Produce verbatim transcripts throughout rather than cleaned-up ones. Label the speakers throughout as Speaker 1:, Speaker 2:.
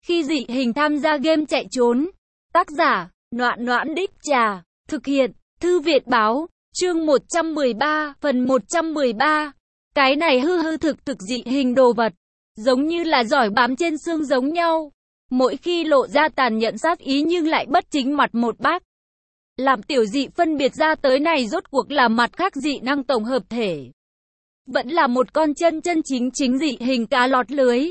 Speaker 1: Khi dị hình tham gia game chạy trốn. Tác giả, Noãn Noãn Đích Trà. Thực hiện, Thư Việt Báo. Chương một trăm mười ba, phần một trăm mười ba. Cái này hư hư thực thực dị hình đồ vật. Giống như là giỏi bám trên xương giống nhau. Mỗi khi lộ ra tàn nhẫn sát ý nhưng lại bất chính mặt một bác. Làm tiểu dị phân biệt ra tới này rốt cuộc là mặt khác dị năng tổng hợp thể. Vẫn là một con chân chân chính chính dị hình cá lọt lưới.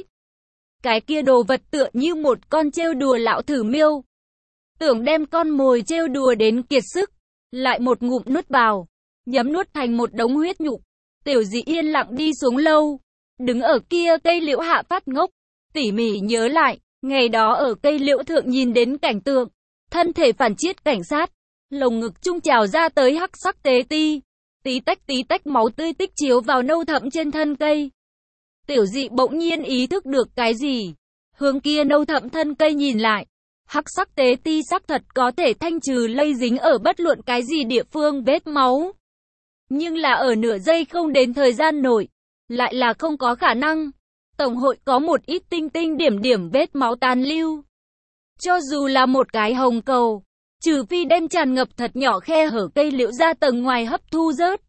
Speaker 1: Cái kia đồ vật tựa như một con trêu đùa lão thử miêu. Tưởng đem con mồi trêu đùa đến kiệt sức. Lại một ngụm nuốt vào. Nhấm nuốt thành một đống huyết nhục. Tiểu dị yên lặng đi xuống lâu. Đứng ở kia cây liễu hạ phát ngốc. Tỉ mỉ nhớ lại. Ngày đó ở cây liễu thượng nhìn đến cảnh tượng. Thân thể phản chiết cảnh sát. Lồng ngực trung trào ra tới hắc sắc tế ti. Tí tách tí tách máu tươi tích chiếu vào nâu thẫm trên thân cây. Tiểu dị bỗng nhiên ý thức được cái gì. Hướng kia nâu thẫm thân cây nhìn lại. Hắc sắc tế ti sắc thật có thể thanh trừ lây dính ở bất luận cái gì địa phương vết máu. Nhưng là ở nửa giây không đến thời gian nội. Lại là không có khả năng. Tổng hội có một ít tinh tinh điểm điểm vết máu tàn lưu. Cho dù là một cái hồng cầu. Trừ phi đem tràn ngập thật nhỏ khe hở cây liễu ra tầng ngoài hấp thu rớt.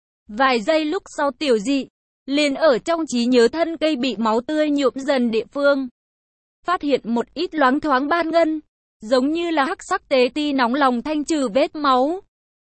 Speaker 1: Vài giây lúc sau tiểu dị. Liền ở trong trí nhớ thân cây bị máu tươi nhuộm dần địa phương. Phát hiện một ít loáng thoáng ban ngân. Giống như là hắc sắc tế ti nóng lòng thanh trừ vết máu.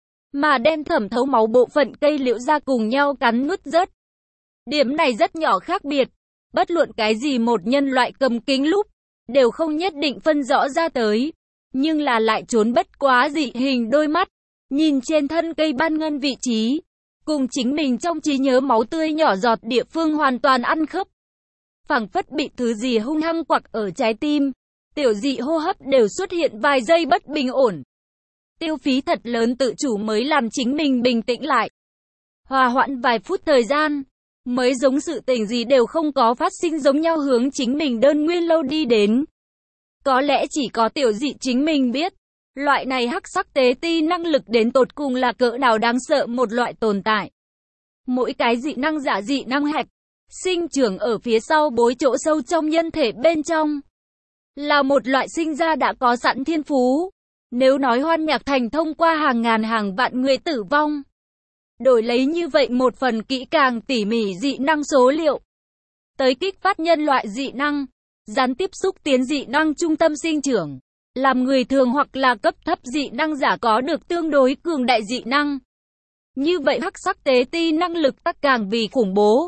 Speaker 1: Mà đem thẩm thấu máu bộ phận cây liễu ra cùng nhau cắn nuốt rớt. Điểm này rất nhỏ khác biệt. Bất luận cái gì một nhân loại cầm kính lúp. Đều không nhất định phân rõ ra tới. Nhưng là lại trốn bất quá dị hình đôi mắt. Nhìn trên thân cây ban ngân vị trí. Cùng chính mình trong trí nhớ máu tươi nhỏ giọt địa phương hoàn toàn ăn khớp. Phảng phất bị thứ gì hung hăng quặc ở trái tim. Tiểu dị hô hấp đều xuất hiện vài giây bất bình ổn. Tiêu phí thật lớn tự chủ mới làm chính mình bình tĩnh lại. Hòa hoãn vài phút thời gian. Mới giống sự tình gì đều không có phát sinh giống nhau hướng chính mình đơn nguyên lâu đi đến. Có lẽ chỉ có tiểu dị chính mình biết. Loại này hắc sắc tế ti năng lực đến tột cùng là cỡ nào đáng sợ một loại tồn tại. Mỗi cái dị năng giả dị năng hạch. Sinh trưởng ở phía sau bối chỗ sâu trong nhân thể bên trong. Là một loại sinh ra đã có sẵn thiên phú. Nếu nói Hoan Nhạc Thành thông qua hàng ngàn hàng vạn người tử vong. Đổi lấy như vậy một phần kỹ càng tỉ mỉ dị năng số liệu. Tới kích phát nhân loại dị năng. Gián tiếp xúc tiến dị năng trung tâm sinh trưởng. Làm người thường hoặc là cấp thấp dị năng giả có được tương đối cường đại dị năng. Như vậy hắc sắc tế ti năng lực tắc càng vì khủng bố.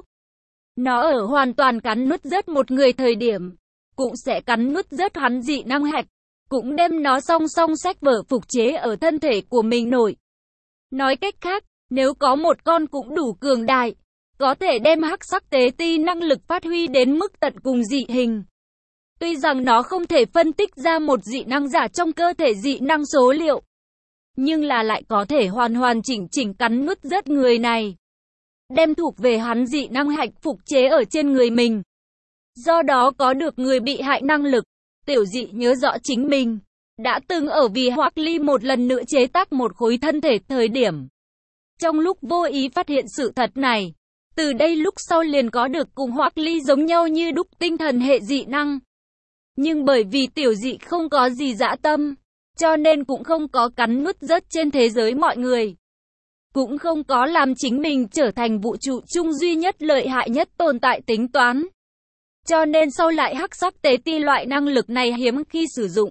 Speaker 1: Nó ở hoàn toàn cắn nuốt rớt một người thời điểm. Cũng sẽ cắn nuốt rớt hắn dị năng hạch. Cũng đem nó song song sách vở phục chế ở thân thể của mình nổi. Nói cách khác, nếu có một con cũng đủ cường đại. Có thể đem hắc sắc tế ti năng lực phát huy đến mức tận cùng dị hình. Tuy rằng nó không thể phân tích ra một dị năng giả trong cơ thể dị năng số liệu. Nhưng là lại có thể hoàn hoàn chỉnh chỉnh cắn nuốt rớt người này. Đem thuộc về hắn dị năng hạch phục chế ở trên người mình. Do đó có được người bị hại năng lực. Tiểu dị nhớ rõ chính mình. Đã từng ở vì Hoắc Ly một lần nữa chế tác một khối thân thể thời điểm. Trong lúc vô ý phát hiện sự thật này. Từ đây lúc sau liền có được cùng Hoắc Ly giống nhau như đúc tinh thần hệ dị năng. Nhưng bởi vì tiểu dị không có gì dã tâm, cho nên cũng không có cắn nuốt rớt trên thế giới mọi người. Cũng không có làm chính mình trở thành vũ trụ chung duy nhất lợi hại nhất tồn tại tính toán. Cho nên sau lại hắc sắc tế ti loại năng lực này hiếm khi sử dụng.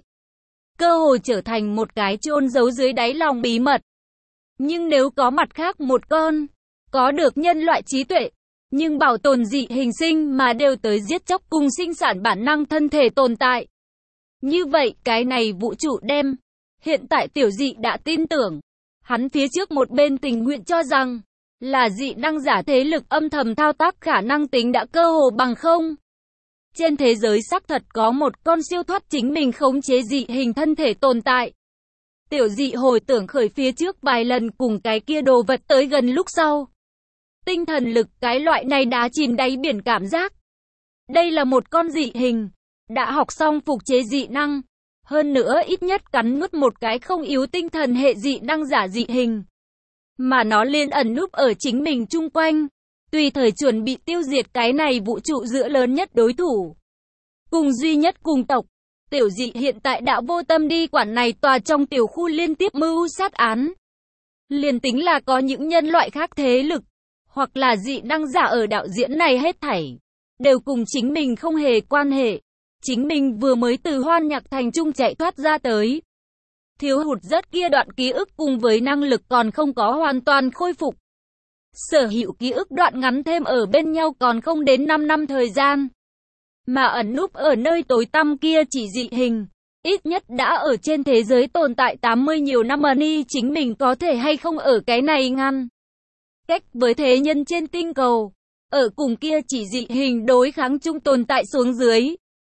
Speaker 1: Cơ hội trở thành một cái chôn giấu dưới đáy lòng bí mật. Nhưng nếu có mặt khác một con, có được nhân loại trí tuệ, nhưng bảo tồn dị hình sinh mà đều tới giết chóc cùng sinh sản bản năng thân thể tồn tại. Như vậy, cái này vũ trụ đem. Hiện tại tiểu dị đã tin tưởng. Hắn phía trước một bên tình nguyện cho rằng, là dị năng giả thế lực âm thầm thao tác khả năng tính đã cơ hồ bằng không. Trên thế giới xác thật có một con siêu thoát chính mình khống chế dị hình thân thể tồn tại. Tiểu dị hồi tưởng khởi phía trước vài lần cùng cái kia đồ vật tới gần lúc sau. Tinh thần lực cái loại này đã chìm đáy biển cảm giác. Đây là một con dị hình. Đã học xong phục chế dị năng. Hơn nữa ít nhất cắn nuốt một cái không yếu tinh thần hệ dị năng giả dị hình. Mà nó liên ẩn núp ở chính mình chung quanh. Tùy thời chuẩn bị tiêu diệt cái này vũ trụ giữa lớn nhất đối thủ. Cùng duy nhất cùng tộc. Tiểu Dị hiện tại đã vô tâm đi quản này tòa trong tiểu khu liên tiếp mưu sát án. Liền tính là có những nhân loại khác thế lực, hoặc là dị năng giả ở đạo diễn này hết thảy, đều cùng chính mình không hề quan hệ. Chính mình vừa mới từ Hoan Nhạc Thành Trung chạy thoát ra tới. Thiếu hụt rất kia đoạn ký ức cùng với năng lực còn không có hoàn toàn khôi phục. Sở hữu ký ức đoạn ngắn thêm ở bên nhau còn không đến năm năm thời gian. Mà ẩn núp ở nơi tối tăm kia chỉ dị hình, ít nhất đã ở trên thế giới tồn tại tám mươi nhiều năm ni chính mình có thể hay không ở cái này ngăn cách với thế nhân trên tinh cầu, ở cùng kia chỉ dị hình đối kháng chung tồn tại xuống dưới.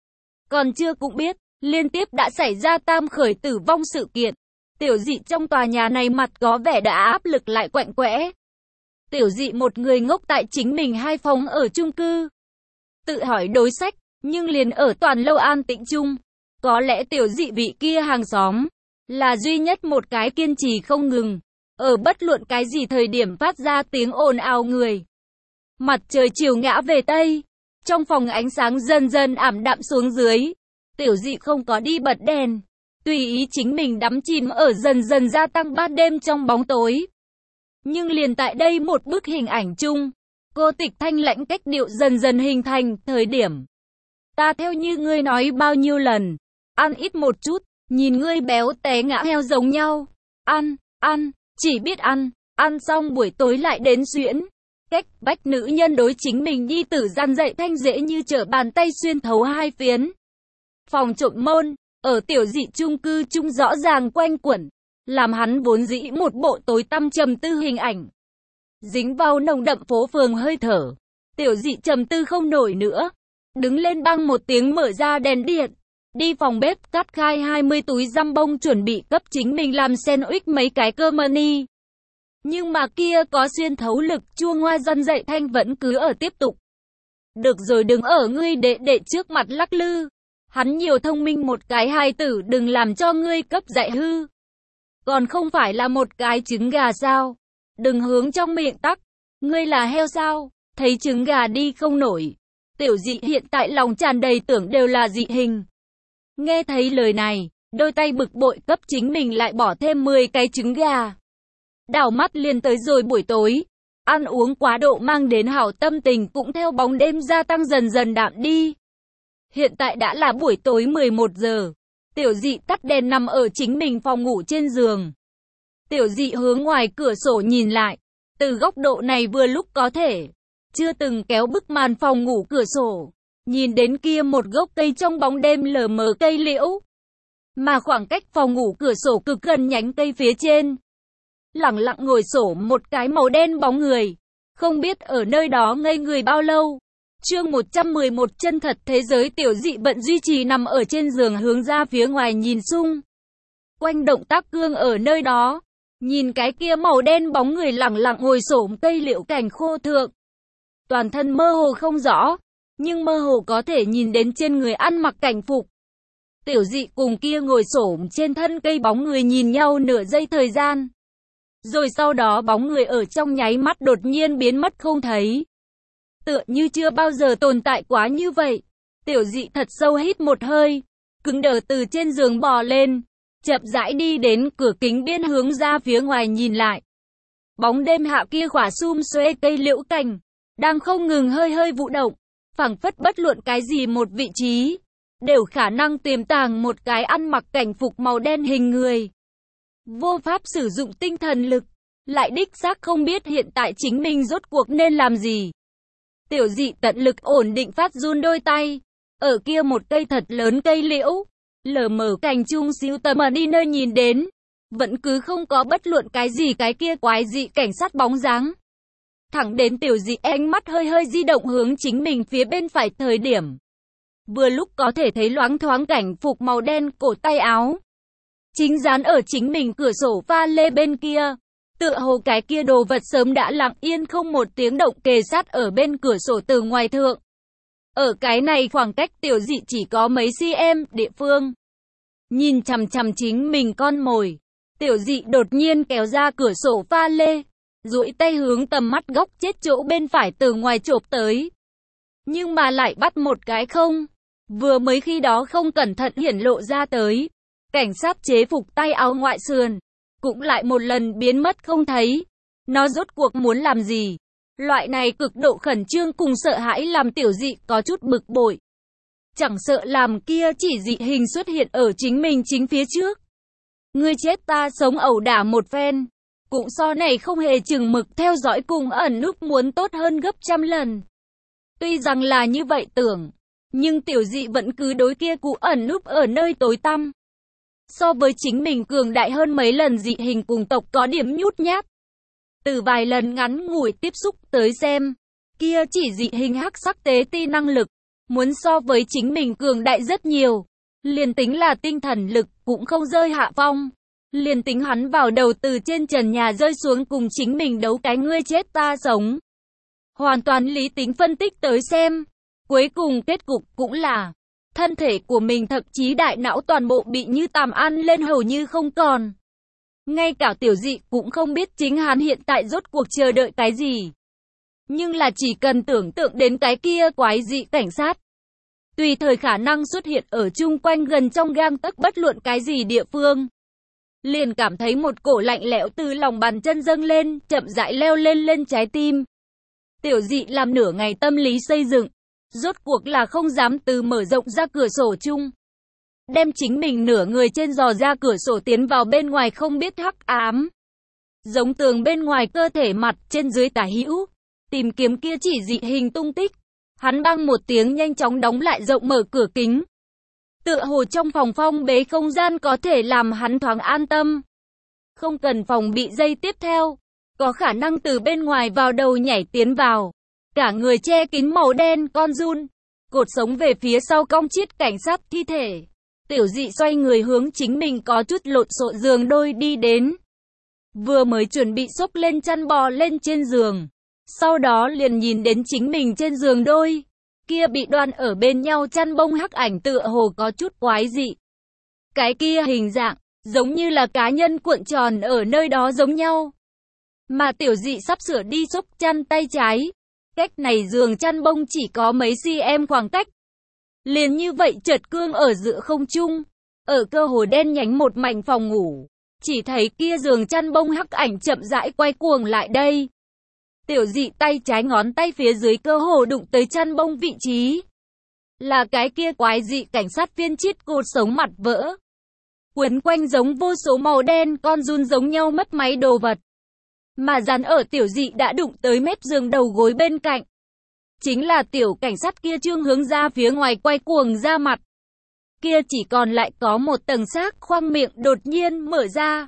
Speaker 1: Còn chưa cũng biết, liên tiếp đã xảy ra tam khởi tử vong sự kiện. Tiểu Dị trong tòa nhà này mặt có vẻ đã áp lực lại quạnh quẽ. Tiểu Dị một người ngốc tại chính mình hai phòng ở chung cư. Tự hỏi đối sách, nhưng liền ở toàn lâu an tĩnh chung. Có lẽ Tiểu Dị vị kia hàng xóm là duy nhất một cái kiên trì không ngừng, ở bất luận cái gì thời điểm phát ra tiếng ồn ào người. Mặt trời chiều ngã về Tây, trong phòng ánh sáng dần dần ảm đạm xuống dưới. Tiểu Dị không có đi bật đèn, tùy ý chính mình đắm chìm ở dần dần gia tăng ban đêm trong bóng tối. Nhưng liền tại đây một bức hình ảnh chung, cô tịch thanh lãnh cách điệu dần dần hình thành thời điểm. Ta theo như ngươi nói bao nhiêu lần, ăn ít một chút, nhìn ngươi béo té ngã heo giống nhau. Ăn, ăn, chỉ biết ăn, ăn xong buổi tối lại đến xuyễn. Cách bách nữ nhân đối chính mình nhi tử gian dạy thanh dễ như trở bàn tay xuyên thấu hai phiến. Phòng trộm môn, ở Tiểu Dị chung cư chung rõ ràng quanh quẩn, làm hắn vốn dĩ một bộ tối tăm trầm tư hình ảnh. Dính vào nồng đậm phố phường hơi thở, Tiểu Dị trầm tư không nổi nữa. Đứng lên băng một tiếng mở ra đèn điện, đi phòng bếp cắt khai hai mươi túi răm bông chuẩn bị cấp chính mình làm sandwich mấy cái cơm mani. Nhưng mà kia có xuyên thấu lực chua ngoa dân dạy thanh vẫn cứ ở tiếp tục. Được rồi đừng ở ngươi đệ đệ trước mặt lắc lư. Hắn nhiều thông minh một cái hài tử đừng làm cho ngươi cấp dạy hư. Còn không phải là một cái trứng gà sao? Đừng hướng trong miệng tắc. Ngươi là heo sao? Thấy trứng gà đi không nổi. Tiểu Dị hiện tại lòng tràn đầy tưởng đều là dị hình. Nghe thấy lời này, đôi tay bực bội cấp chính mình lại bỏ thêm mười cái trứng gà. Đảo mắt liền tới rồi buổi tối. Ăn uống quá độ mang đến hảo tâm tình cũng theo bóng đêm gia tăng dần dần đạm đi. Hiện tại đã là buổi tối mười một giờ. Tiểu Dị tắt đèn nằm ở chính mình phòng ngủ trên giường. Tiểu Dị hướng ngoài cửa sổ nhìn lại. Từ góc độ này vừa lúc có thể. Chưa từng kéo bức màn phòng ngủ cửa sổ. Nhìn đến kia một gốc cây trong bóng đêm lờ mờ cây liễu. Mà khoảng cách phòng ngủ cửa sổ cực gần nhánh cây phía trên. Lặng lặng ngồi xổm một cái màu đen bóng người. Không biết ở nơi đó ngây người bao lâu. Chương một trăm mười một chân thật thế giới. Tiểu Dị bận duy trì nằm ở trên giường hướng ra phía ngoài nhìn xung quanh động tác cương ở nơi đó. Nhìn cái kia màu đen bóng người lặng lặng ngồi xổm cây liễu cành khô thượng. Toàn thân mơ hồ không rõ, nhưng mơ hồ có thể nhìn đến trên người ăn mặc cảnh phục. Tiểu Dị cùng kia ngồi xổm trên thân cây bóng người nhìn nhau nửa giây thời gian. Rồi sau đó bóng người ở trong nháy mắt đột nhiên biến mất không thấy. Tựa như chưa bao giờ tồn tại quá như vậy. Tiểu Dị thật sâu hít một hơi, cứng đờ từ trên giường bò lên, chậm rãi đi đến cửa kính biên hướng ra phía ngoài nhìn lại. Bóng đêm hạ kia khỏa sum xuê cây liễu cành, đang không ngừng hơi hơi vụ động, phảng phất bất luận cái gì một vị trí, đều khả năng tiềm tàng một cái ăn mặc cảnh phục màu đen hình người. Vô pháp sử dụng tinh thần lực, lại đích xác không biết hiện tại chính mình rốt cuộc nên làm gì. Tiểu Dị tận lực ổn định phát run đôi tay, ở kia một cây thật lớn cây liễu, lờ mờ cành chung xíu tầm ở đi nơi nhìn đến, vẫn cứ không có bất luận cái gì cái kia quái dị cảnh sát bóng dáng. Thẳng đến Tiểu Dị ánh mắt hơi hơi di động hướng chính mình phía bên phải thời điểm. Vừa lúc có thể thấy loáng thoáng cảnh phục màu đen cổ tay áo. Chính dán ở chính mình cửa sổ pha lê bên kia. Tựa hồ cái kia đồ vật sớm đã lặng yên không một tiếng động kề sát ở bên cửa sổ từ ngoài thượng. Ở cái này khoảng cách Tiểu Dị chỉ có mấy cm địa phương. Nhìn chằm chằm chính mình con mồi. Tiểu Dị đột nhiên kéo ra cửa sổ pha lê. Duỗi tay hướng tầm mắt góc chết chỗ bên phải từ ngoài chộp tới. Nhưng mà lại bắt một cái không. vừa mới khi đó không cẩn thận hiển lộ ra tới. Cảnh sát chế phục tay áo ngoại sườn, cũng lại một lần biến mất không thấy. Nó rốt cuộc muốn làm gì? Loại này cực độ khẩn trương cùng sợ hãi làm Tiểu Dị có chút bực bội. Chẳng sợ làm kia chỉ dị hình xuất hiện ở chính mình chính phía trước. Ngươi chết ta sống ẩu đả một phen. Cũng so này không hề chừng mực theo dõi cùng ẩn núp muốn tốt hơn gấp trăm lần. Tuy rằng là như vậy tưởng, nhưng Tiểu Dị vẫn cứ đối kia cụ ẩn núp ở nơi tối tăm. So với chính mình cường đại hơn mấy lần dị hình cùng tộc có điểm nhút nhát. Từ vài lần ngắn ngủi tiếp xúc tới xem, kia chỉ dị hình hắc sắc tế ti năng lực, muốn so với chính mình cường đại rất nhiều. Liền tính là tinh thần lực cũng không rơi hạ phong. Liền tính hắn vào đầu từ trên trần nhà rơi xuống cùng chính mình đấu cái ngươi chết ta sống. Hoàn toàn lý tính phân tích tới xem. Cuối cùng kết cục cũng là thân thể của mình thậm chí đại não toàn bộ bị như tàm ăn lên hầu như không còn. Ngay cả Tiểu Dị cũng không biết chính hắn hiện tại rốt cuộc chờ đợi cái gì. Nhưng là chỉ cần tưởng tượng đến cái kia quái dị cảnh sát. Tùy thời khả năng xuất hiện ở chung quanh gần trong gang tấc bất luận cái gì địa phương. Liền cảm thấy một cổ lạnh lẽo từ lòng bàn chân dâng lên, chậm rãi leo lên lên trái tim. Tiểu Dị làm nửa ngày tâm lý xây dựng, rốt cuộc là không dám từ mở rộng ra cửa sổ chung. Đem chính mình nửa người trên dò ra cửa sổ tiến vào bên ngoài không biết hắc ám. Giống tường bên ngoài cơ thể mặt trên dưới tả hữu, tìm kiếm kia chỉ dị hình tung tích. Hắn băng một tiếng nhanh chóng đóng lại rộng mở cửa kính. Tựa hồ trong phòng phong bế không gian có thể làm hắn thoáng an tâm. Không cần phòng bị dây tiếp theo. Có khả năng từ bên ngoài vào đầu nhảy tiến vào. Cả người che kín màu đen con giun. Cột sống về phía sau cong chiết cảnh sát thi thể. Tiểu Dị xoay người hướng chính mình có chút lộn xộn giường đôi đi đến. Vừa mới chuẩn bị xốc lên chăn bò lên trên giường. Sau đó liền nhìn đến chính mình trên giường đôi. Kia bị đoan ở bên nhau chăn bông hắc ảnh tựa hồ có chút quái dị. Cái kia hình dạng, giống như là cá nhân cuộn tròn ở nơi đó giống nhau. Mà Tiểu Dị sắp sửa đi xốc chăn tay trái. Cách này giường chăn bông chỉ có mấy cm khoảng cách. Liền như vậy chợt cương ở giữa không trung. Ở cơ hồ đen nhánh một mảnh phòng ngủ. Chỉ thấy kia giường chăn bông hắc ảnh chậm rãi quay cuồng lại đây. Tiểu Dị tay trái ngón tay phía dưới cơ hồ đụng tới chăn bông vị trí. Là cái kia quái dị cảnh sát viên chít cột sống mặt vỡ. Quấn quanh giống vô số màu đen con giun giống nhau mất máy đồ vật. Mà dán ở Tiểu Dị đã đụng tới mép giường đầu gối bên cạnh. Chính là tiểu cảnh sát kia trương hướng ra phía ngoài quay cuồng ra mặt. Kia chỉ còn lại có một tầng xác khoang miệng đột nhiên mở ra.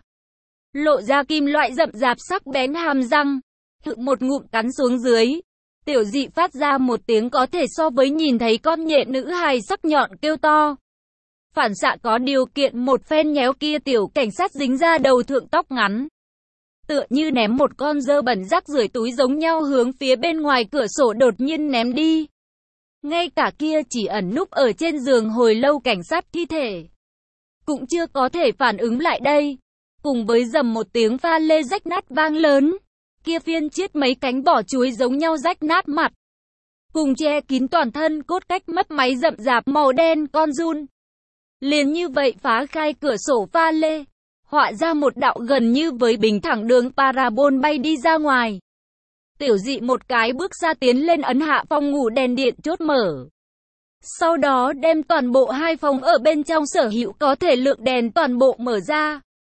Speaker 1: Lộ ra kim loại rậm rạp sắc bén hàm răng. Thự một ngụm cắn xuống dưới. Tiểu Dị phát ra một tiếng có thể so với nhìn thấy con nhện nữ hài sắc nhọn kêu to. Phản xạ có điều kiện một phen nhéo kia tiểu cảnh sát dính ra đầu thượng tóc ngắn. Tựa như ném một con dơ bẩn rác rưởi túi giống nhau hướng phía bên ngoài cửa sổ đột nhiên ném đi. Ngay cả kia chỉ ẩn núp ở trên giường hồi lâu cảnh sát thi thể. Cũng chưa có thể phản ứng lại đây. Cùng với dầm một tiếng pha lê rách nát vang lớn. Kia phiên chiết mấy cánh vỏ chuối giống nhau rách nát mặt. Cùng che kín toàn thân cốt cách mất máy rậm rạp màu đen con giun. Liền như vậy phá khai cửa sổ pha lê. Họa ra một đạo gần như với bình thẳng đường parabol bay đi ra ngoài. Tiểu Dị một cái bước ra tiến lên ấn hạ phòng ngủ đèn điện chốt mở. Sau đó đem toàn bộ hai phòng ở bên trong sở hữu có thể lượng đèn toàn bộ mở ra.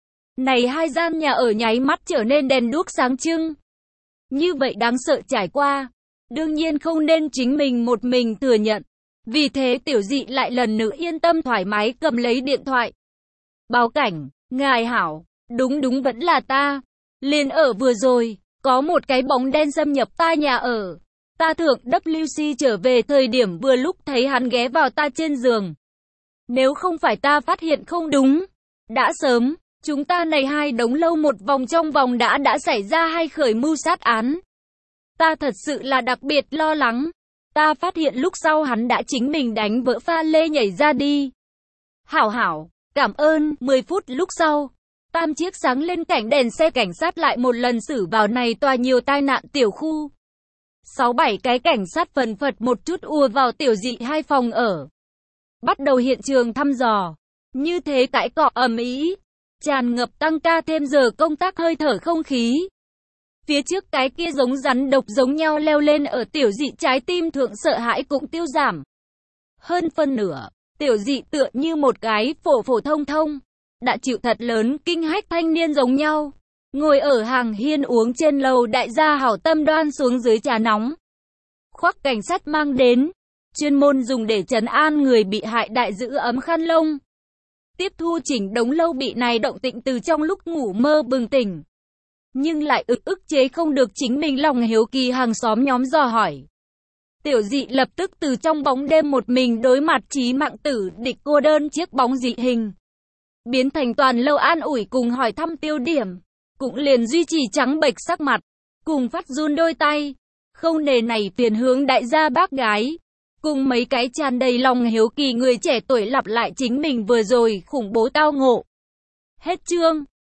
Speaker 1: Này hai gian nhà ở nháy mắt trở nên đèn đuốc sáng trưng. Như vậy đáng sợ trải qua. Đương nhiên không nên chính mình một mình thừa nhận. Vì thế Tiểu Dị lại lần nữa yên tâm thoải mái cầm lấy điện thoại. Báo cảnh, ngài hảo, đúng đúng vẫn là ta. Liền ở vừa rồi, có một cái bóng đen xâm nhập ta nhà ở. Ta thượng W C trở về thời điểm vừa lúc thấy hắn ghé vào ta trên giường. Nếu không phải ta phát hiện không đúng, đã sớm, chúng ta này hai đống lâu một vòng trong vòng đã đã xảy ra hai khởi mưu sát án. Ta thật sự là đặc biệt lo lắng. Ta phát hiện lúc sau hắn đã chính mình đánh vỡ pha lê nhảy ra đi. Hảo hảo, cảm ơn. Mười phút lúc sau, tam chiếc sáng lên cảnh đèn xe cảnh sát lại một lần xử vào này tòa nhiều tai nạn tiểu khu. Sáu bảy cái cảnh sát phần phật một chút ùa vào Tiểu Dị hai phòng ở. bắt đầu hiện trường thăm dò. Như thế cãi cọ ầm ĩ, tràn ngập tăng ca thêm giờ công tác hơi thở không khí. Phía trước cái kia giống rắn độc giống nhau leo lên ở tiểu dị trái tim thượng sợ hãi cũng tiêu giảm. Hơn phân nửa, tiểu dị tựa như một cái phổ phổ thông thông, đã chịu thật lớn kinh hách thanh niên giống nhau. Ngồi ở hàng hiên uống trên lầu đại gia hảo tâm đoan xuống dưới trà nóng. Khoác cảnh sát mang đến, chuyên môn dùng để trấn an người bị hại đại giữ ấm khăn lông. Tiếp thu chỉnh đống lâu bị này động tĩnh từ trong lúc ngủ mơ bừng tỉnh. Nhưng lại ức ức chế không được chính mình lòng hiếu kỳ hàng xóm nhóm dò hỏi. Tiểu dị lập tức từ trong bóng đêm một mình đối mặt chí mạng tử địch cô đơn chiếc bóng dị hình. Biến thành toàn lâu an ủi cùng hỏi thăm tiêu điểm. Cũng liền duy trì trắng bệch sắc mặt. Cùng phát run đôi tay. Không nề này phiền hướng đại gia bác gái. Cùng mấy cái tràn đầy lòng hiếu kỳ người trẻ tuổi lặp lại chính mình vừa rồi khủng bố tao ngộ. Hết chương.